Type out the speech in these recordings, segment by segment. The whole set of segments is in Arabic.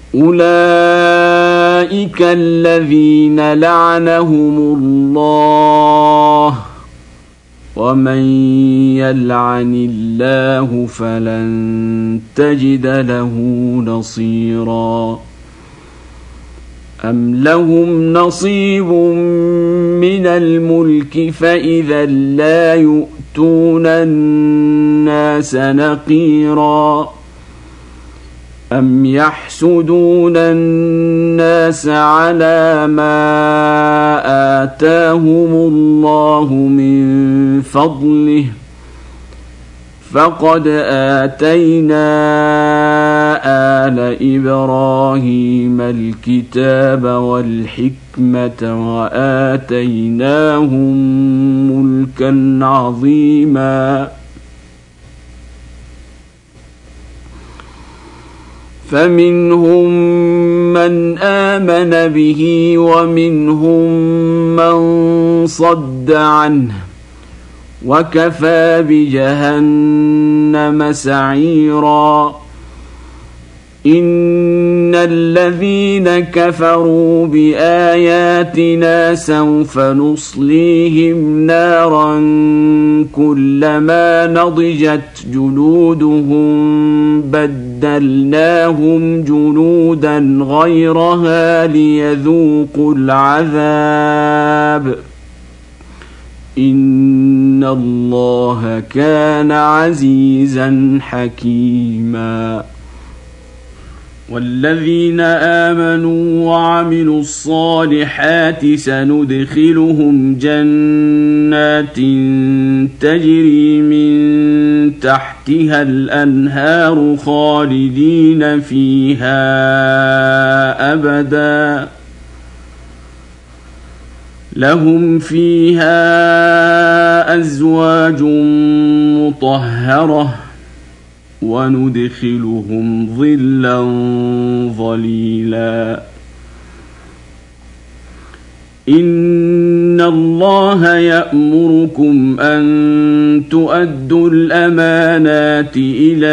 أولئك الذين لعنهم الله ومن يلعن الله فلن تجد له نصيرا أم لهم نصيب من الملك فإذا لا يؤتون الناس نقيرا أم يحسدون الناس على ما آتاهم الله من فضله فقد آتينا آل إبراهيم الكتاب والحكمة وآتيناهم ملكا عظيما فمنهم من آمن به ومنهم من صد عنه وكفى بجهنم سعيرا إن الذين كفروا بآياتنا سوف نصليهم نارا كلما نضجت جلودهم بدلناهم جلودا غيرها ليذوقوا العذاب إن الله كان عزيزا حكيما والذين آمنوا وعملوا الصالحات سندخلهم جنات تجري من تحتها الأنهار خالدين فيها أبدا لهم فيها أزواج مطهرة وندخلهم ظلا ظليلا إن الله يأمركم أن تؤدوا الأمانات إلى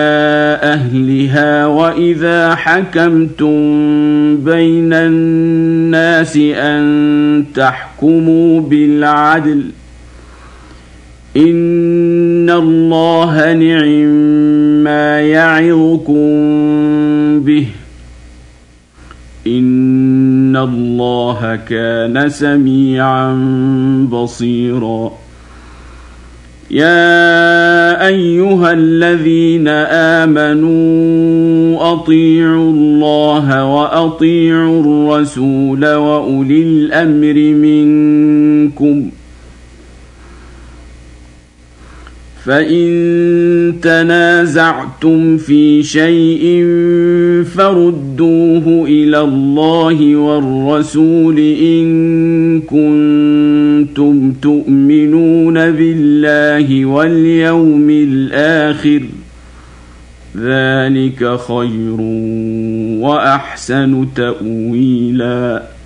أهلها وإذا حكمتم بين الناس أن تحكموا بالعدل إن الله نعما يعظكم به إن الله كان سميعا بصيرا يا أيها الذين آمنوا أطيعوا الله وأطيعوا الرسول وأولي الأمر منكم فإن تنازعتم في شيء فردوه إلى الله والرسول إن كنتم تؤمنون بالله واليوم الآخر ذلك خير وأحسن تأويلا